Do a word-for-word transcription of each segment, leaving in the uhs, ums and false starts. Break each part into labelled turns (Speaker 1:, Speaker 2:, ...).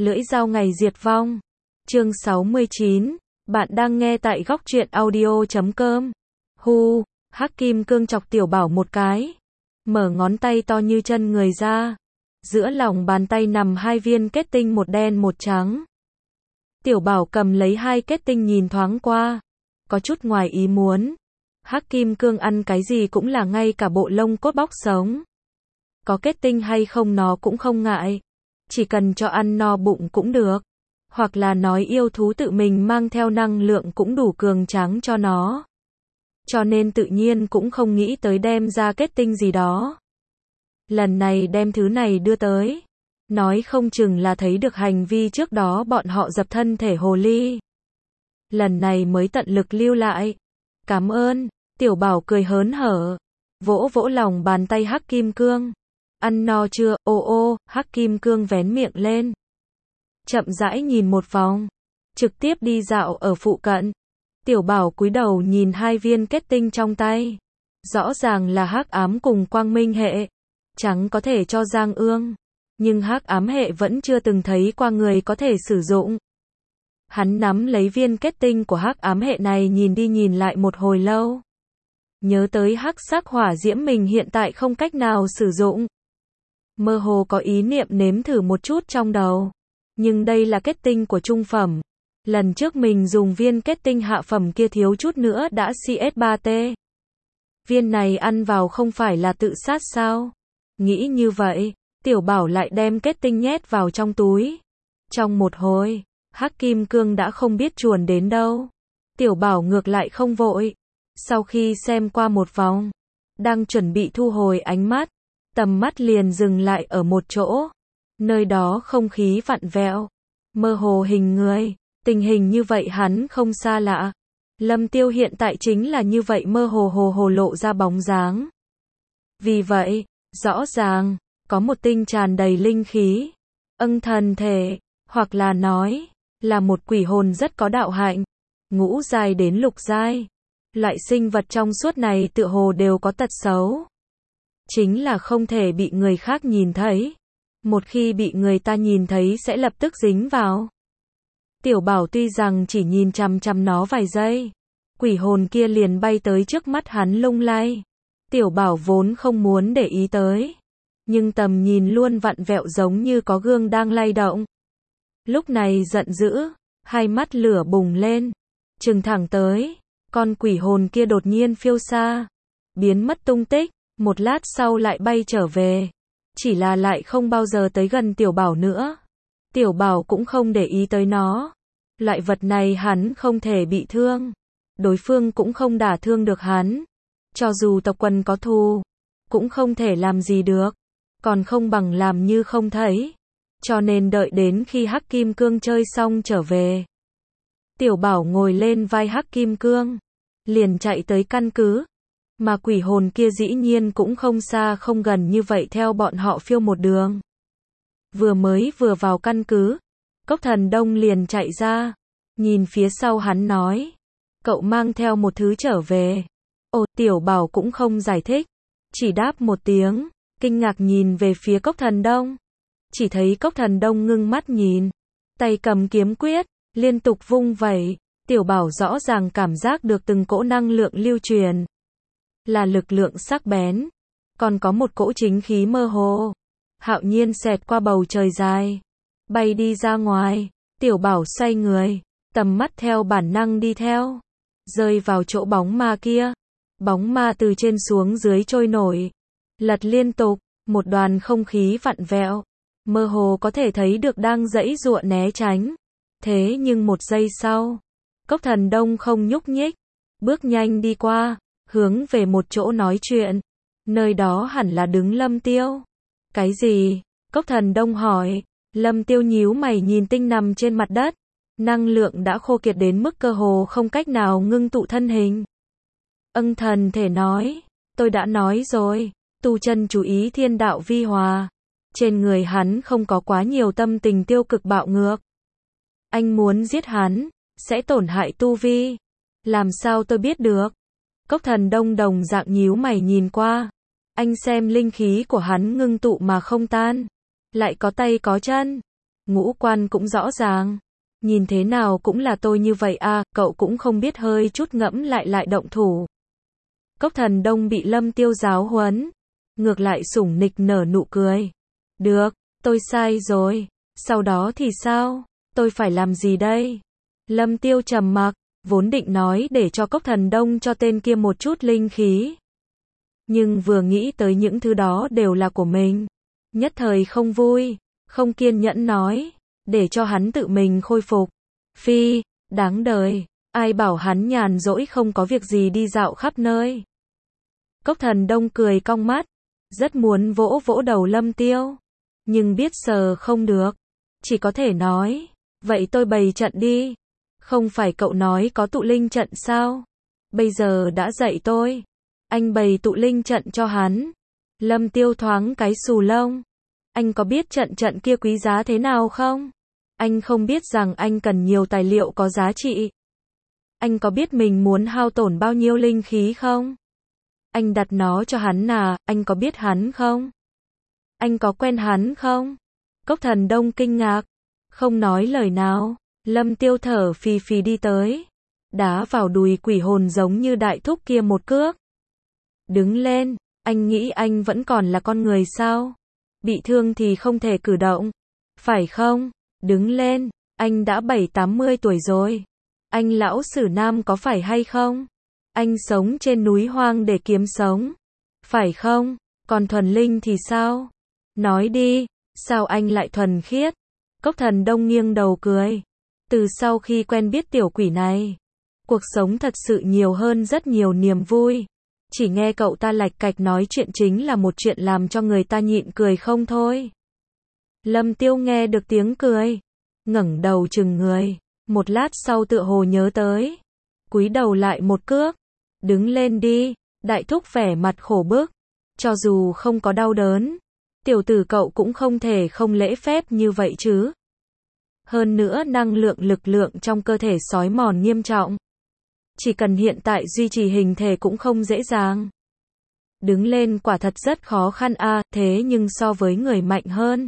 Speaker 1: Lưỡi dao ngày diệt vong. Chương sáu mươi chín. Bạn đang nghe tại góc truyện audio chấm com. Hu, Hắc Kim Cương chọc Tiểu Bảo một cái. Mở ngón tay to như chân người ra. Giữa lòng bàn tay nằm hai viên kết tinh, một đen một trắng. Tiểu Bảo cầm lấy hai kết tinh nhìn thoáng qua. Có chút ngoài ý muốn. Hắc Kim Cương ăn cái gì cũng là ngay cả bộ lông cốt bóc sống. Có kết tinh hay không nó cũng không ngại. Chỉ cần cho ăn no bụng cũng được. Hoặc là nói yêu thú tự mình mang theo năng lượng cũng đủ cường tráng cho nó. Cho nên tự nhiên cũng không nghĩ tới đem ra kết tinh gì đó. Lần này đem thứ này đưa tới. Nói không chừng là thấy được hành vi trước đó bọn họ dập thân thể hồ ly. Lần này mới tận lực lưu lại. Cảm ơn, Tiểu Bảo cười hớn hở. Vỗ vỗ lòng bàn tay Hắc Kim Cương. Ăn no chưa? Ô ô, Hắc Kim Cương vén miệng lên. Chậm rãi nhìn một vòng. Trực tiếp đi dạo ở phụ cận. Tiểu Bảo cúi đầu nhìn hai viên kết tinh trong tay. Rõ ràng là hắc ám cùng quang minh hệ. Chẳng có thể cho Giang Ương. Nhưng hắc ám hệ vẫn chưa từng thấy qua người có thể sử dụng. Hắn nắm lấy viên kết tinh của hắc ám hệ này nhìn đi nhìn lại một hồi lâu. Nhớ tới hắc sắc hỏa diễm mình hiện tại không cách nào sử dụng. Mơ hồ có ý niệm nếm thử một chút trong đầu. Nhưng đây là kết tinh của trung phẩm. Lần trước mình dùng viên kết tinh hạ phẩm kia thiếu chút nữa đã xê ét ba tê. Viên này ăn vào không phải là tự sát sao? Nghĩ như vậy, Tiểu Bảo lại đem kết tinh nhét vào trong túi. Trong một hồi, Hắc Kim Cương đã không biết chuồn đến đâu. Tiểu Bảo ngược lại không vội. Sau khi xem qua một vòng, đang chuẩn bị thu hồi ánh mắt, tầm mắt liền dừng lại ở một chỗ. Nơi đó không khí vặn vẹo, mơ hồ hình người. Tình hình như vậy hắn không xa lạ. Lâm Tiêu hiện tại chính là như vậy, mơ hồ hồ hồ lộ ra bóng dáng. Vì vậy, rõ ràng, có một tinh tràn đầy linh khí. Ân thần thể, hoặc là nói, là một quỷ hồn rất có đạo hạnh. Ngũ giai đến lục giai. Loại sinh vật trong suốt này tựa hồ đều có tật xấu. Chính là không thể bị người khác nhìn thấy. Một khi bị người ta nhìn thấy sẽ lập tức dính vào. Tiểu Bảo tuy rằng chỉ nhìn chằm chằm nó vài giây, quỷ hồn kia liền bay tới trước mắt hắn lung lay. Tiểu Bảo vốn không muốn để ý tới, nhưng tầm nhìn luôn vặn vẹo giống như có gương đang lay động. Lúc này giận dữ, hai mắt lửa bùng lên, trừng thẳng tới, con quỷ hồn kia đột nhiên phiêu xa, biến mất tung tích, một lát sau lại bay trở về, chỉ là lại không bao giờ tới gần Tiểu Bảo nữa. Tiểu Bảo cũng không để ý tới nó. Loại vật này hắn không thể bị thương. Đối phương cũng không đả thương được hắn. Cho dù tộc quần có thù, cũng không thể làm gì được. Còn không bằng làm như không thấy. Cho nên đợi đến khi Hắc Kim Cương chơi xong trở về. Tiểu Bảo ngồi lên vai Hắc Kim Cương. Liền chạy tới căn cứ. Mà quỷ hồn kia dĩ nhiên cũng không xa không gần như vậy, theo bọn họ phiêu một đường. Vừa mới vừa vào căn cứ, Cốc Thần Đông liền chạy ra, nhìn phía sau hắn nói, cậu mang theo một thứ trở về. Ồ, Tiểu Bảo cũng không giải thích, chỉ đáp một tiếng, kinh ngạc nhìn về phía Cốc Thần Đông. Chỉ thấy Cốc Thần Đông ngưng mắt nhìn, tay cầm kiếm quyết, liên tục vung vẩy. Tiểu Bảo rõ ràng cảm giác được từng cỗ năng lượng lưu truyền, là lực lượng sắc bén, còn có một cỗ chính khí mơ hồ. Hạo nhiên xẹt qua bầu trời dài, bay đi ra ngoài. Tiểu Bảo xoay người, tầm mắt theo bản năng đi theo, rơi vào chỗ bóng ma kia. Bóng ma từ trên xuống dưới trôi nổi, lật liên tục, một đoàn không khí vặn vẹo, mơ hồ có thể thấy được đang giãy giụa né tránh. Thế nhưng một giây sau, Cốc Thần Đông không nhúc nhích, bước nhanh đi qua, hướng về một chỗ nói chuyện. Nơi đó hẳn là đứng Lâm Tiêu. Cái gì? Cốc Thần Đông hỏi. Lâm Tiêu nhíu mày nhìn tinh nằm trên mặt đất. Năng lượng đã khô kiệt đến mức cơ hồ không cách nào ngưng tụ thân hình. Ân thần thể nói. Tôi đã nói rồi. Tu chân chú ý thiên đạo vi hòa. Trên người hắn không có quá nhiều tâm tình tiêu cực bạo ngược. Anh muốn giết hắn, sẽ tổn hại tu vi. Làm sao tôi biết được? Cốc Thần Đông đồng dạng nhíu mày nhìn qua. Anh xem linh khí của hắn ngưng tụ mà không tan. Lại có tay có chân. ngũ quan cũng rõ ràng. Nhìn thế nào cũng là tôi như vậy à, cậu cũng không biết hơi chút ngẫm lại lại động thủ. Cốc Thần Đông bị Lâm Tiêu giáo huấn, ngược lại sủng nịch nở nụ cười. Được, tôi sai rồi, sau đó thì sao? Tôi phải làm gì đây? Lâm Tiêu trầm mặc, vốn định nói để cho Cốc Thần Đông cho tên kia một chút linh khí. Nhưng vừa nghĩ tới những thứ đó đều là của mình, nhất thời không vui, không kiên nhẫn nói, để cho hắn tự mình khôi phục. Phi, đáng đời, ai bảo hắn nhàn rỗi không có việc gì đi dạo khắp nơi. Cốc Thần Đông cười cong mắt, rất muốn vỗ vỗ đầu Lâm Tiêu, nhưng biết sờ không được, chỉ có thể nói, vậy tôi bày trận đi. Không phải cậu nói có tụ linh trận sao? Bây giờ đã dạy tôi, anh bày tụ linh trận cho hắn. Lâm Tiêu thoáng cái xù lông. Anh có biết trận trận kia quý giá thế nào không? Anh không biết rằng anh cần nhiều tài liệu có giá trị. Anh có biết mình muốn hao tổn bao nhiêu linh khí không? Anh đặt nó cho hắn à, anh có biết hắn không? Anh có quen hắn không? Cốc Thần Đông kinh ngạc, không nói lời nào. Lâm Tiêu thở phì phì đi tới, đá vào đùi quỷ hồn giống như đại thúc kia một cước. Đứng lên, anh nghĩ anh vẫn còn là con người sao? Bị thương thì không thể cử động, phải không? Đứng lên, anh đã bảy tám mươi tuổi rồi. Anh lão sử nam có phải hay không? Anh sống trên núi hoang để kiếm sống, phải không? Còn thuần linh thì sao? Nói đi, sao anh lại thuần khiết? Cốc Thần Đông nghiêng đầu cười. Từ sau khi quen biết tiểu quỷ này, cuộc sống thật sự nhiều hơn rất nhiều niềm vui. Chỉ nghe cậu ta lạch cạch nói chuyện chính là một chuyện làm cho người ta nhịn cười không thôi. Lâm Tiêu nghe được tiếng cười, ngẩng đầu chừng người, một lát sau tựa hồ nhớ tới, cúi đầu lại một cước. Đứng lên đi, đại thúc vẻ mặt khổ bức, cho dù không có đau đớn, tiểu tử cậu cũng không thể không lễ phép như vậy chứ. Hơn nữa năng lượng lực lượng trong cơ thể xói mòn nghiêm trọng. Chỉ cần hiện tại duy trì hình thể cũng không dễ dàng. Đứng lên quả thật rất khó khăn a, à, thế nhưng so với người mạnh hơn.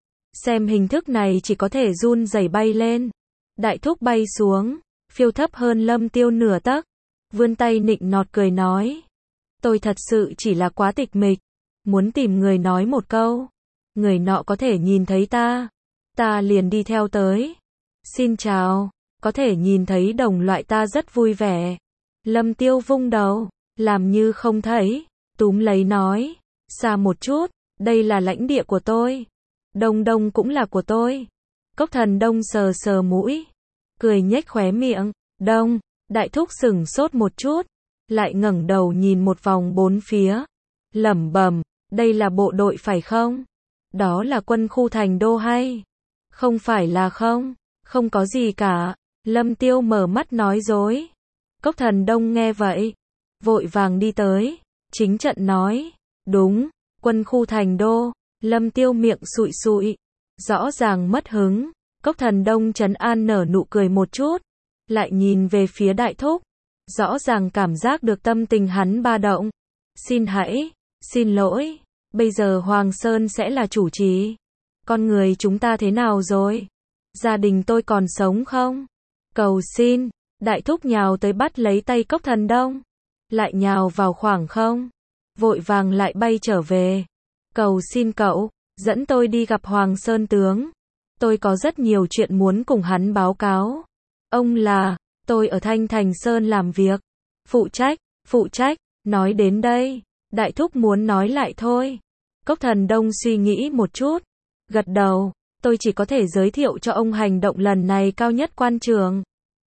Speaker 1: Xem hình thức này chỉ có thể run rẩy bay lên. Đại thúc bay xuống, phiêu thấp hơn Lâm Tiêu nửa tấc, vươn tay nịnh nọt cười nói. Tôi thật sự chỉ là quá tịch mịch, muốn tìm người nói một câu. Người nọ có thể nhìn thấy ta, ta liền đi theo tới. Xin chào, có thể nhìn thấy đồng loại ta rất vui vẻ. Lâm Tiêu vung đầu, làm như không thấy, túm lấy nói, xa một chút, đây là lãnh địa của tôi. Đông Đông cũng là của tôi. Cốc Thần Đông sờ sờ mũi, cười nhếch khóe miệng. Đông, đại thúc sửng sốt một chút, lại ngẩng đầu nhìn một vòng bốn phía, lẩm bẩm, đây là bộ đội phải không? Đó là quân khu thành đô hay? Không phải là không, không có gì cả. Lâm Tiêu mở mắt nói dối. Cốc Thần Đông nghe vậy, vội vàng đi tới, chính trận nói, đúng, quân khu thành đô. Lâm Tiêu miệng sụi sụi, rõ ràng mất hứng. Cốc Thần Đông trấn an nở nụ cười một chút, lại nhìn về phía đại thúc, rõ ràng cảm giác được tâm tình hắn ba động. Xin hãy, xin lỗi, bây giờ Hoàng Sơn sẽ là chủ trì. Con người chúng ta thế nào rồi? Gia đình tôi còn sống không? Cầu xin, đại thúc nhào tới bắt lấy tay Cốc Thần Đông, lại nhào vào khoảng không, vội vàng lại bay trở về. Cầu xin cậu, dẫn tôi đi gặp Hoàng Sơn tướng. Tôi có rất nhiều chuyện muốn cùng hắn báo cáo. Ông là, tôi ở Thanh Thành Sơn làm việc. Phụ trách, phụ trách, nói đến đây, đại thúc muốn nói lại thôi. Cốc Thần Đông suy nghĩ một chút, gật đầu, tôi chỉ có thể giới thiệu cho ông hành động lần này cao nhất quan trường.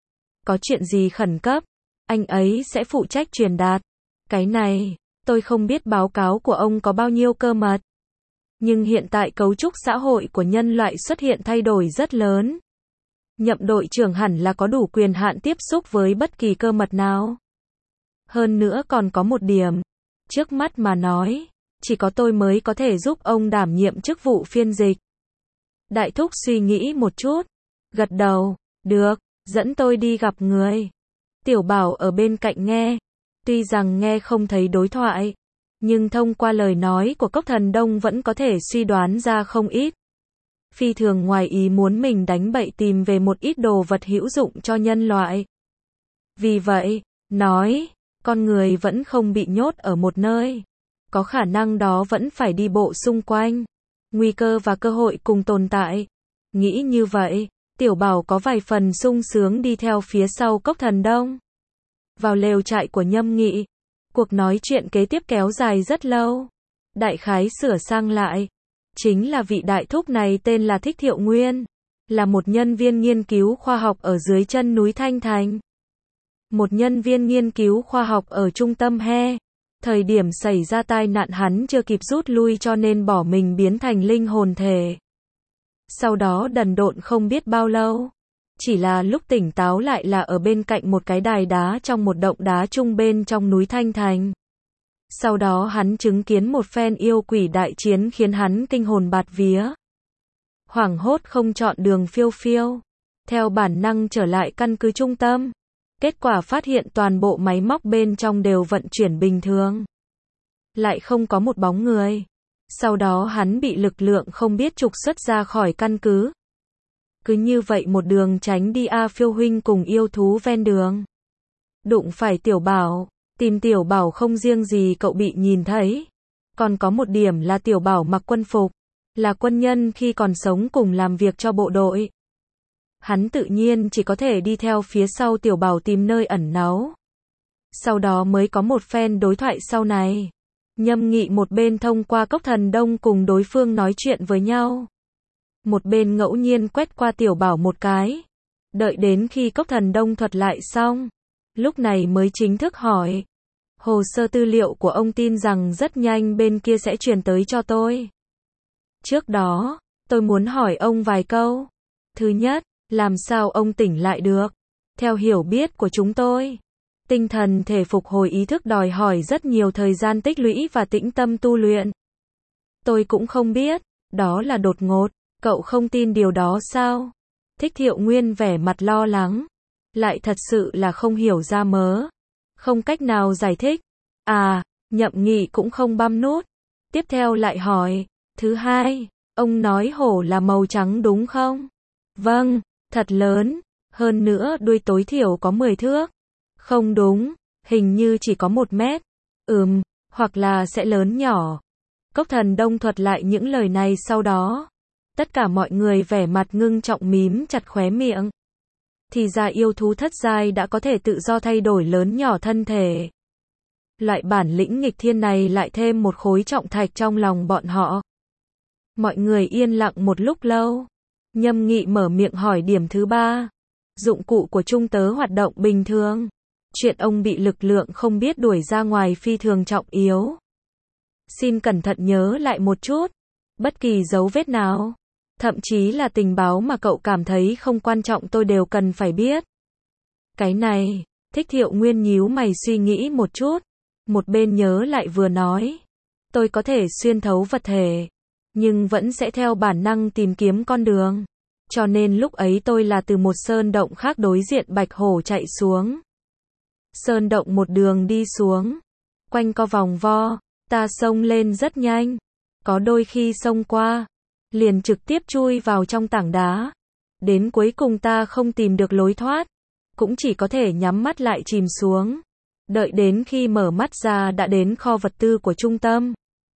Speaker 1: Có chuyện gì khẩn cấp, anh ấy sẽ phụ trách truyền đạt. Cái này, tôi không biết báo cáo của ông có bao nhiêu cơ mật. Nhưng hiện tại cấu trúc xã hội của nhân loại xuất hiện thay đổi rất lớn. Nhậm đội trưởng hẳn là có đủ quyền hạn tiếp xúc với bất kỳ cơ mật nào. Hơn nữa còn có một điểm, trước mắt mà nói, chỉ có tôi mới có thể giúp ông đảm nhiệm chức vụ phiên dịch. Đại thúc suy nghĩ một chút, gật đầu, được, dẫn tôi đi gặp người. Tiểu Bảo ở bên cạnh nghe, tuy rằng nghe không thấy đối thoại, nhưng thông qua lời nói của Cốc Thần Đông vẫn có thể suy đoán ra không ít. phi thường ngoài ý muốn mình đánh bậy tìm về một ít đồ vật hữu dụng cho nhân loại. Vì vậy, nói, con người vẫn không bị nhốt ở một nơi. Có khả năng đó vẫn phải đi bộ xung quanh. Nguy cơ và cơ hội cùng tồn tại. Nghĩ như vậy, Tiểu Bảo có vài phần sung sướng đi theo phía sau Cốc Thần Đông. Vào lều trại của Nhâm Nghị, cuộc nói chuyện kế tiếp kéo dài rất lâu. Đại khái sửa sang lại, chính là vị đại thúc này tên là Thích Thiệu Nguyên, là một nhân viên nghiên cứu khoa học ở dưới chân núi Thanh Thành. Một nhân viên nghiên cứu khoa học ở trung tâm He. Thời điểm xảy ra tai nạn hắn chưa kịp rút lui cho nên bỏ mình biến thành linh hồn thể. Sau đó đần độn không biết bao lâu. Chỉ là lúc tỉnh táo lại là ở bên cạnh một cái đài đá trong một động đá trung bên trong núi Thanh Thành. Sau đó hắn chứng kiến một phen yêu quỷ đại chiến khiến hắn kinh hồn bạt vía. Hoảng hốt không chọn đường phiêu phiêu. Theo bản năng trở lại căn cứ trung tâm. Kết quả phát hiện toàn bộ máy móc bên trong đều vận chuyển bình thường. Lại không có một bóng người. Sau đó hắn bị lực lượng không biết trục xuất ra khỏi căn cứ. Cứ như vậy một đường tránh đi A Phiêu huynh cùng yêu thú ven đường. Đụng phải Tiểu Bảo, tìm Tiểu Bảo không riêng gì cậu bị nhìn thấy. Còn có một điểm là Tiểu Bảo mặc quân phục, là quân nhân khi còn sống cùng làm việc cho bộ đội. Hắn tự nhiên chỉ có thể đi theo phía sau Tiểu Bảo tìm nơi ẩn náu. Sau đó mới có một phen đối thoại sau này. Nhâm Nghị một bên thông qua Cốc Thần Đông cùng đối phương nói chuyện với nhau. Một bên ngẫu nhiên quét qua Tiểu Bảo một cái. Đợi đến khi Cốc Thần Đông thuật lại xong. Lúc này mới chính thức hỏi. Hồ sơ tư liệu của ông tin rằng rất nhanh bên kia sẽ truyền tới cho tôi. Trước đó, tôi muốn hỏi ông vài câu. Thứ nhất, làm sao ông tỉnh lại được? Theo hiểu biết của chúng tôi, tinh thần thể phục hồi ý thức đòi hỏi rất nhiều thời gian tích lũy và tĩnh tâm tu luyện. Tôi cũng không biết, đó là đột ngột, cậu không tin điều đó sao? Thích Thiệu Nguyên vẻ mặt lo lắng, lại thật sự là không hiểu ra mớ, không cách nào giải thích. À, Nhậm Nghị cũng không băm nút. Tiếp theo lại hỏi, thứ hai, ông nói hổ là màu trắng đúng không? Vâng, thật lớn, hơn nữa đuôi tối thiểu có mười thước. Không đúng, hình như chỉ có một mét. Ừm, hoặc là sẽ lớn nhỏ. Cốc Thần Đông thuật lại những lời này sau đó. Tất cả mọi người vẻ mặt ngưng trọng mím chặt khóe miệng. Thì ra yêu thú thất giai đã có thể tự do thay đổi lớn nhỏ thân thể. Loại bản lĩnh nghịch thiên này lại thêm một khối trọng thạch trong lòng bọn họ. Mọi người yên lặng một lúc lâu. Nhâm Nghị mở miệng hỏi điểm thứ ba. Dụng cụ của trung tớ hoạt động bình thường. Chuyện ông bị lực lượng không biết đuổi ra ngoài phi thường trọng yếu. Xin cẩn thận nhớ lại một chút. Bất kỳ dấu vết nào, thậm chí là tình báo mà cậu cảm thấy không quan trọng tôi đều cần phải biết. Cái này, Thích Thiệu Nguyên nhíu mày suy nghĩ một chút. Một bên nhớ lại vừa nói. Tôi có thể xuyên thấu vật thể, nhưng vẫn sẽ theo bản năng tìm kiếm con đường. Cho nên lúc ấy tôi là từ một sơn động khác đối diện Bạch Hổ chạy xuống. Sơn động một đường đi xuống. Quanh co vòng vo, ta xông lên rất nhanh. Có đôi khi xông qua, liền trực tiếp chui vào trong tảng đá. Đến cuối cùng ta không tìm được lối thoát. Cũng chỉ có thể nhắm mắt lại chìm xuống. Đợi đến khi mở mắt ra đã đến kho vật tư của trung tâm.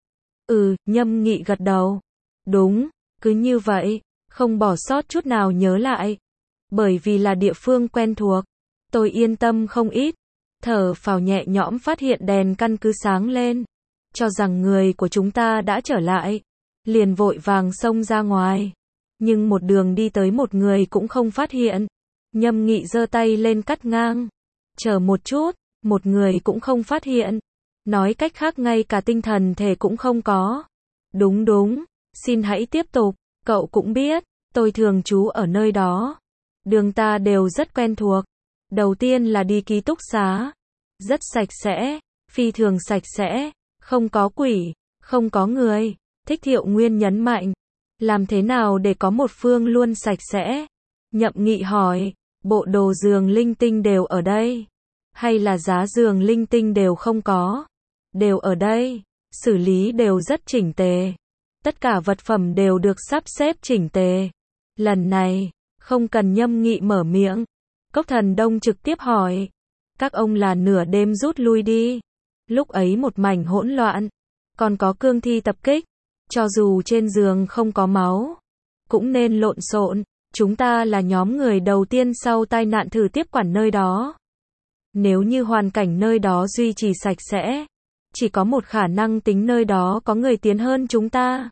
Speaker 1: Ừ, Nhâm Nghị gật đầu. Đúng, cứ như vậy, không bỏ sót chút nào nhớ lại. Bởi vì là địa phương quen thuộc, tôi yên tâm không ít. Thở phào nhẹ nhõm phát hiện đèn căn cứ sáng lên. Cho rằng người của chúng ta đã trở lại. Liền vội vàng xông ra ngoài. Nhưng một đường đi tới một người cũng không phát hiện. Nhâm Nghị giơ tay lên cắt ngang. Chờ một chút, một người cũng không phát hiện. Nói cách khác ngay cả tinh thần thể cũng không có. Đúng đúng, xin hãy tiếp tục. Cậu cũng biết, tôi thường trú ở nơi đó. Đường ta đều rất quen thuộc. Đầu tiên là đi ký túc xá. Rất sạch sẽ, phi thường sạch sẽ. Không có quỷ, không có người. Thích Thiệu Nguyên nhấn mạnh. Làm thế nào để có một phương luôn sạch sẽ? Nhậm Nghị hỏi, bộ đồ giường linh tinh đều ở đây? Hay là giá giường linh tinh đều không có? Đều ở đây, xử lý đều rất chỉnh tề. Tất cả vật phẩm đều được sắp xếp chỉnh tề. Lần này, không cần Nhâm Nghị mở miệng. Cốc Thần Đông trực tiếp hỏi. Các ông là nửa đêm rút lui đi. Lúc ấy một mảnh hỗn loạn. Còn có cương thi tập kích. Cho dù trên giường không có máu, cũng nên lộn xộn. Chúng ta là nhóm người đầu tiên sau tai nạn thử tiếp quản nơi đó. Nếu như hoàn cảnh nơi đó duy trì sạch sẽ, chỉ có một khả năng tính nơi đó có người tiến hơn chúng ta.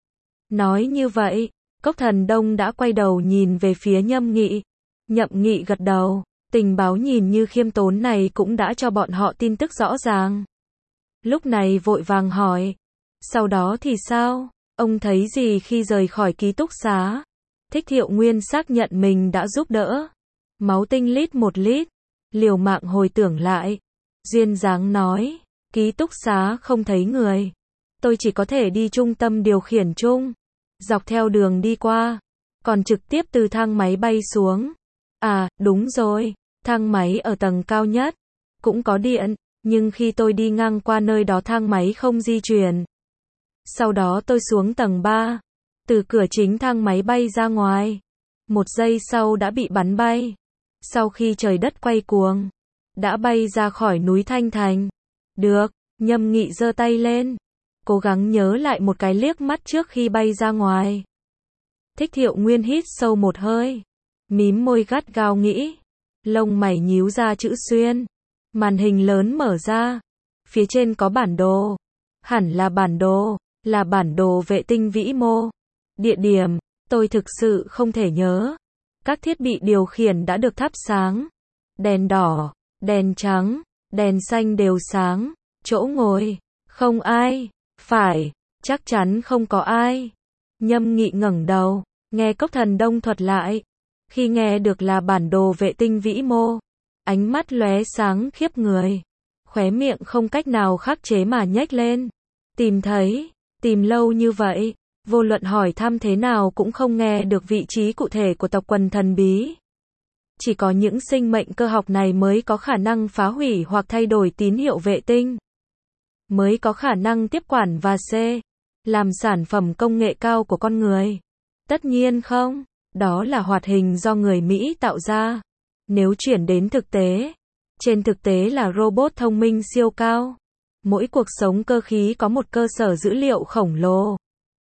Speaker 1: Nói như vậy, Cốc Thần Đông đã quay đầu nhìn về phía Nhâm Nghị. Nhậm Nghị gật đầu, tình báo nhìn như khiêm tốn này cũng đã cho bọn họ tin tức rõ ràng. Lúc này vội vàng hỏi, sau đó thì sao? Ông thấy gì khi rời khỏi ký túc xá? Thích Thiệu Nguyên xác nhận mình đã giúp đỡ. Máu tinh lít một lít, liều mạng hồi tưởng lại. Duyên dáng nói, ký túc xá không thấy người. Tôi chỉ có thể đi trung tâm điều khiển chung. Dọc theo đường đi qua, còn trực tiếp từ thang máy bay xuống. À, đúng rồi, thang máy ở tầng cao nhất, cũng có điện, nhưng khi tôi đi ngang qua nơi đó thang máy không di chuyển. Sau đó tôi xuống tầng ba, từ cửa chính thang máy bay ra ngoài. Một giây sau đã bị bắn bay. Sau khi trời đất quay cuồng, đã bay ra khỏi núi Thanh Thành. Được, Nhâm Nghị giơ tay lên, cố gắng nhớ lại một cái liếc mắt trước khi bay ra ngoài. Thích Thiệu Nguyên hít sâu một hơi, mím môi gắt gao nghĩ, lông mày nhíu ra chữ xuyên. Màn hình lớn mở ra, phía trên có bản đồ, hẳn là bản đồ, là bản đồ vệ tinh vĩ mô. Địa điểm, tôi thực sự không thể nhớ. Các thiết bị điều khiển đã được thắp sáng. Đèn đỏ, đèn trắng, đèn xanh đều sáng. Chỗ ngồi, không ai. Phải, chắc chắn không có ai. Nhâm Nghị ngẩng đầu, nghe Cốc Thần Đông thuật lại. Khi nghe được là bản đồ vệ tinh vĩ mô, ánh mắt lóe sáng khiếp người. Khóe miệng không cách nào khắc chế mà nhếch lên. Tìm thấy, tìm lâu như vậy, vô luận hỏi thăm thế nào cũng không nghe được vị trí cụ thể của tộc quần thần bí. Chỉ có những sinh mệnh cơ học này mới có khả năng phá hủy hoặc thay đổi tín hiệu vệ tinh. Mới có khả năng tiếp quản và C. làm sản phẩm công nghệ cao của con người. Tất nhiên không, đó là hoạt hình do người Mỹ tạo ra. Nếu chuyển đến thực tế, trên thực tế là robot thông minh siêu cao. Mỗi cuộc sống cơ khí có một cơ sở dữ liệu khổng lồ.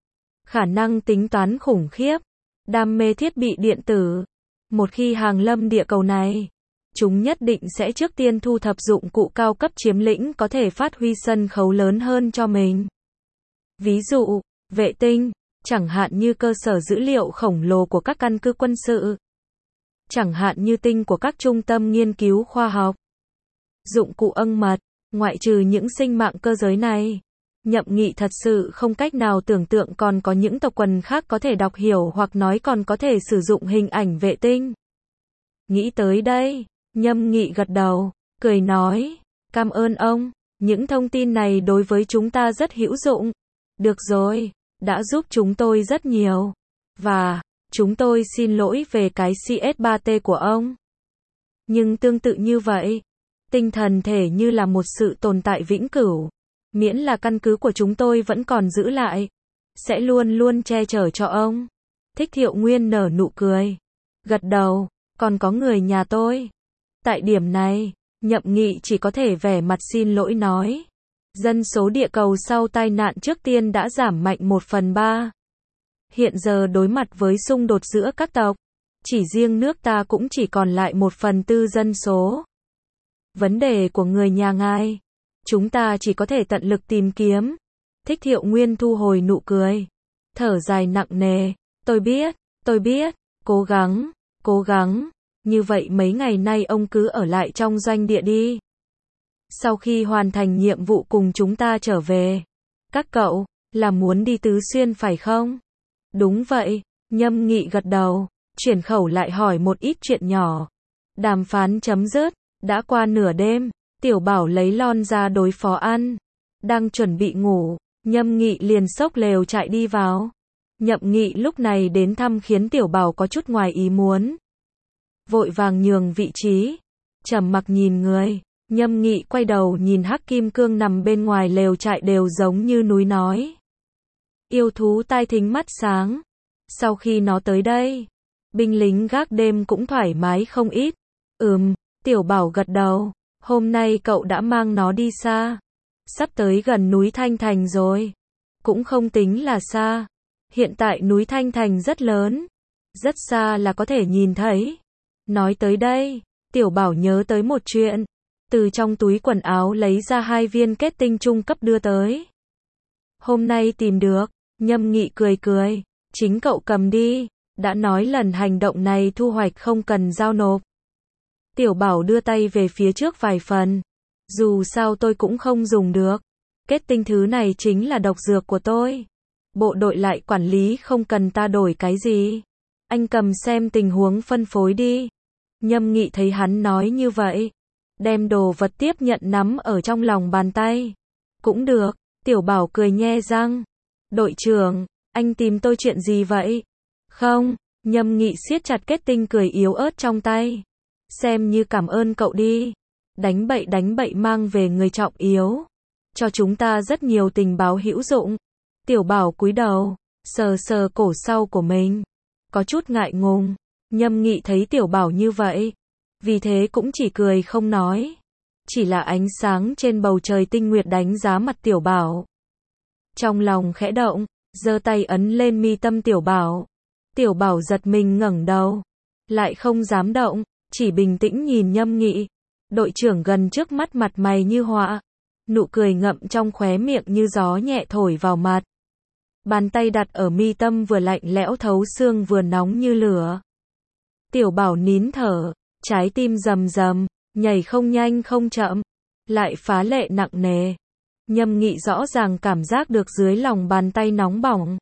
Speaker 1: Khả năng tính toán khủng khiếp, đam mê thiết bị điện tử. Một khi hàng lâm địa cầu này, chúng nhất định sẽ trước tiên thu thập dụng cụ cao cấp chiếm lĩnh có thể phát huy sân khấu lớn hơn cho mình. Ví dụ, vệ tinh, chẳng hạn như cơ sở dữ liệu khổng lồ của các căn cứ quân sự. Chẳng hạn như tinh của các trung tâm nghiên cứu khoa học. Dụng cụ âng mật, ngoại trừ những sinh mạng cơ giới này. Nhậm Nghị thật sự không cách nào tưởng tượng còn có những tộc quần khác có thể đọc hiểu hoặc nói còn có thể sử dụng hình ảnh vệ tinh. Nghĩ tới đây, Nhâm Nghị gật đầu, cười nói, cảm ơn ông, những thông tin này đối với chúng ta rất hữu dụng. Được rồi, đã giúp chúng tôi rất nhiều. Và, chúng tôi xin lỗi về cái C S ba T của ông. Nhưng tương tự như vậy, tinh thần thể như là một sự tồn tại vĩnh cửu. Miễn là căn cứ của chúng tôi vẫn còn giữ lại, sẽ luôn luôn che chở cho ông. Thích Thiệu Nguyên nở nụ cười, gật đầu, còn có người nhà tôi. Tại điểm này, Nhậm Nghị chỉ có thể vẻ mặt xin lỗi nói. Dân số địa cầu sau tai nạn trước tiên đã giảm mạnh một phần ba. Hiện giờ đối mặt với xung đột giữa các tộc, chỉ riêng nước ta cũng chỉ còn lại một phần tư dân số. Vấn đề của người nhà ngài, chúng ta chỉ có thể tận lực tìm kiếm. Thích Thiệu Nguyên thu hồi nụ cười, thở dài nặng nề, tôi biết, tôi biết, cố gắng, cố gắng, như vậy mấy ngày nay ông cứ ở lại trong doanh địa đi. Sau khi hoàn thành nhiệm vụ cùng chúng ta trở về. Các cậu, là muốn đi Tứ Xuyên phải không? Đúng vậy, Nhâm Nghị gật đầu, chuyển khẩu lại hỏi một ít chuyện nhỏ. Đàm phán chấm dứt, đã qua nửa đêm, Tiểu Bảo lấy lon ra đối phó ăn. Đang chuẩn bị ngủ, Nhâm Nghị liền xốc lều chạy đi vào. Nhậm Nghị lúc này đến thăm khiến Tiểu Bảo có chút ngoài ý muốn. Vội vàng nhường vị trí, trầm mặc nhìn người. Nhâm Nghị quay đầu nhìn Hắc Kim Cương nằm bên ngoài lều trại đều giống như núi nói. Yêu thú tai thính mắt sáng. Sau khi nó tới đây, binh lính gác đêm cũng thoải mái không ít. Ừm, Tiểu Bảo gật đầu. Hôm nay cậu đã mang nó đi xa. Sắp tới gần núi Thanh Thành rồi. Cũng không tính là xa. Hiện tại núi Thanh Thành rất lớn. Rất xa là có thể nhìn thấy. Nói tới đây, Tiểu Bảo nhớ tới một chuyện. Từ trong túi quần áo lấy ra hai viên kết tinh trung cấp đưa tới. Hôm nay tìm được. Nhâm Nghị cười cười. Chính cậu cầm đi. Đã nói lần hành động này thu hoạch không cần giao nộp. Tiểu Bảo đưa tay về phía trước vài phần. Dù sao tôi cũng không dùng được. Kết tinh thứ này chính là độc dược của tôi. Bộ đội lại quản lý không cần ta đổi cái gì. Anh cầm xem tình huống phân phối đi. Nhâm Nghị thấy hắn nói như vậy. Đem đồ vật tiếp nhận nắm ở trong lòng bàn tay. Cũng được. Tiểu Bảo cười nhe răng. Đội trưởng, anh tìm tôi chuyện gì vậy? Không, Nhâm Nghị siết chặt kết tinh cười yếu ớt trong tay. Xem như cảm ơn cậu đi. Đánh bậy đánh bậy mang về người trọng yếu. Cho chúng ta rất nhiều tình báo hữu dụng. Tiểu Bảo cúi đầu, sờ sờ cổ sau của mình. Có chút ngại ngùng. Nhâm Nghị thấy Tiểu Bảo như vậy. Vì thế cũng chỉ cười không nói. Chỉ là ánh sáng trên bầu trời tinh nguyệt đánh giá mặt Tiểu Bảo. Trong lòng khẽ động, giơ tay ấn lên mi tâm Tiểu Bảo. Tiểu Bảo giật mình ngẩng đầu. Lại không dám động, chỉ bình tĩnh nhìn Nhâm Nghị. Đội trưởng gần trước mắt mặt mày như họa. Nụ cười ngậm trong khóe miệng như gió nhẹ thổi vào mặt. Bàn tay đặt ở mi tâm vừa lạnh lẽo thấu xương vừa nóng như lửa. Tiểu Bảo nín thở, trái tim rầm rầm, nhảy không nhanh không chậm, lại phá lệ nặng nề. Nhâm Nghị rõ ràng cảm giác được dưới lòng bàn tay nóng bỏng.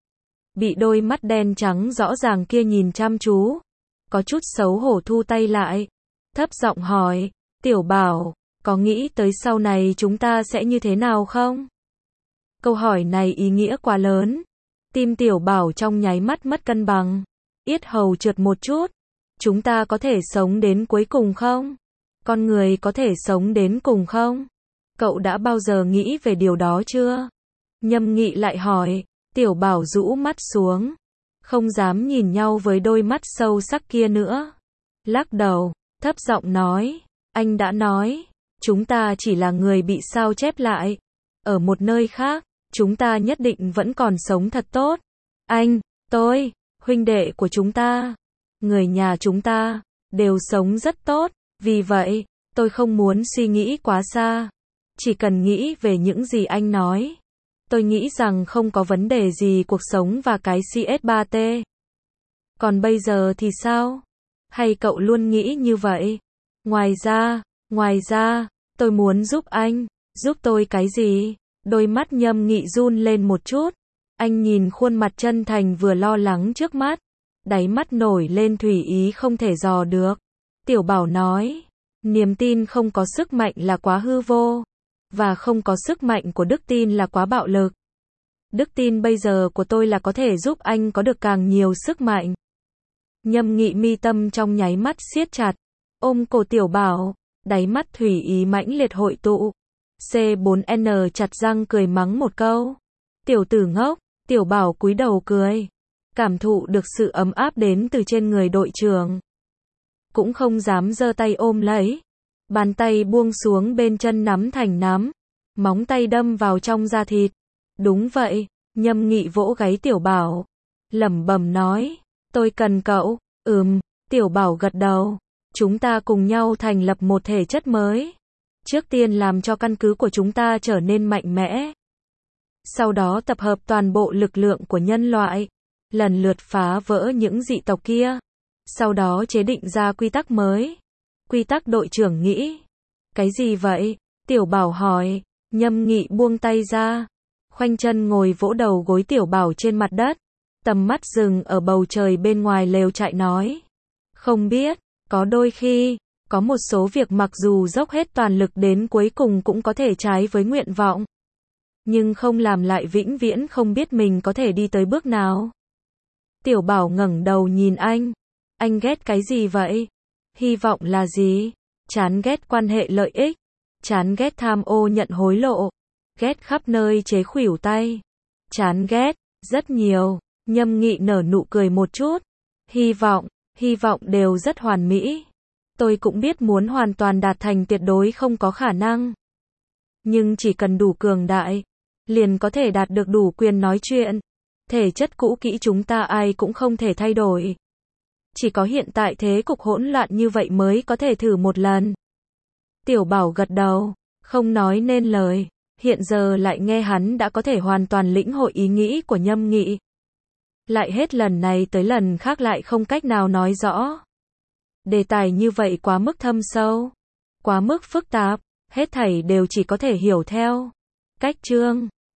Speaker 1: Bị đôi mắt đen trắng rõ ràng kia nhìn chăm chú. Có chút xấu hổ thu tay lại. Thấp giọng hỏi, Tiểu Bảo, có nghĩ tới sau này chúng ta sẽ như thế nào không? Câu hỏi này ý nghĩa quá lớn. Tim Tiểu Bảo trong nháy mắt mất cân bằng. Yết hầu trượt một chút. Chúng ta có thể sống đến cuối cùng không? Con người có thể sống đến cùng không? Cậu đã bao giờ nghĩ về điều đó chưa? Nhâm Nghị lại hỏi. Tiểu Bảo rũ mắt xuống. Không dám nhìn nhau với đôi mắt sâu sắc kia nữa. Lắc đầu, thấp giọng nói. Anh đã nói. Chúng ta chỉ là người bị sao chép lại. Ở một nơi khác, chúng ta nhất định vẫn còn sống thật tốt. Anh, tôi, huynh đệ của chúng ta, người nhà chúng ta, đều sống rất tốt. Vì vậy, tôi không muốn suy nghĩ quá xa. Chỉ cần nghĩ về những gì anh nói. Tôi nghĩ rằng không có vấn đề gì cuộc sống và cái C S ba T. Còn bây giờ thì sao? Hay cậu luôn nghĩ như vậy? Ngoài ra, ngoài ra, tôi muốn giúp anh. Giúp tôi cái gì? Đôi mắt Nhâm Nghị run lên một chút. Anh nhìn khuôn mặt chân thành vừa lo lắng trước mắt. Đáy mắt nổi lên thủy ý không thể dò được. Tiểu Bảo nói, niềm tin không có sức mạnh là quá hư vô. Và không có sức mạnh của đức tin là quá bạo lực. Đức tin bây giờ của tôi là có thể giúp anh có được càng nhiều sức mạnh. Nhâm Nghị mi tâm trong nháy mắt siết chặt. Ôm cổ Tiểu Bảo. Đáy mắt thủy ý mãnh liệt hội tụ. C bốn N chặt răng cười mắng một câu. Tiểu tử ngốc. Tiểu Bảo cúi đầu cười. Cảm thụ được sự ấm áp đến từ trên người đội trưởng. Cũng không dám giơ tay ôm lấy. Bàn tay buông xuống bên chân nắm thành nắm. Móng tay đâm vào trong da thịt. Đúng vậy. Nhâm Nghị vỗ gáy Tiểu Bảo. Lẩm bẩm nói. Tôi cần cậu. Ừm. Tiểu Bảo gật đầu. Chúng ta cùng nhau thành lập một thể chất mới. Trước tiên làm cho căn cứ của chúng ta trở nên mạnh mẽ. Sau đó tập hợp toàn bộ lực lượng của nhân loại. Lần lượt phá vỡ những dị tộc kia. Sau đó chế định ra quy tắc mới. Quy tắc đội trưởng nghĩ. Cái gì vậy? Tiểu Bảo hỏi. Nhâm Nghị buông tay ra. Khoanh chân ngồi vỗ đầu gối Tiểu Bảo trên mặt đất. Tầm mắt dừng ở bầu trời bên ngoài lều trại nói. Không biết, có đôi khi, có một số việc mặc dù dốc hết toàn lực đến cuối cùng cũng có thể trái với nguyện vọng. Nhưng không làm lại vĩnh viễn không biết mình có thể đi tới bước nào. Tiểu Bảo ngẩng đầu nhìn anh. Anh ghét cái gì vậy? Hy vọng là gì? Chán ghét quan hệ lợi ích. Chán ghét tham ô nhận hối lộ. Ghét khắp nơi chế khuỷu tay. Chán ghét Rất nhiều, Nhâm Nghị nở nụ cười một chút. Hy vọng, hy vọng đều rất hoàn mỹ. Tôi cũng biết muốn hoàn toàn đạt thành tuyệt đối không có khả năng. Nhưng chỉ cần đủ cường đại, liền có thể đạt được đủ quyền nói chuyện. Thể chất cũ kỹ chúng ta ai cũng không thể thay đổi. Chỉ có hiện tại thế cục hỗn loạn như vậy mới có thể thử một lần. Tiểu Bảo gật đầu, không nói nên lời. Hiện giờ lại nghe hắn đã có thể hoàn toàn lĩnh hội ý nghĩ của Nhâm Nghị. Lại hết lần này tới lần khác lại không cách nào nói rõ. Đề tài như vậy quá mức thâm sâu, quá mức phức tạp, hết thảy đều chỉ có thể hiểu theo cách chương.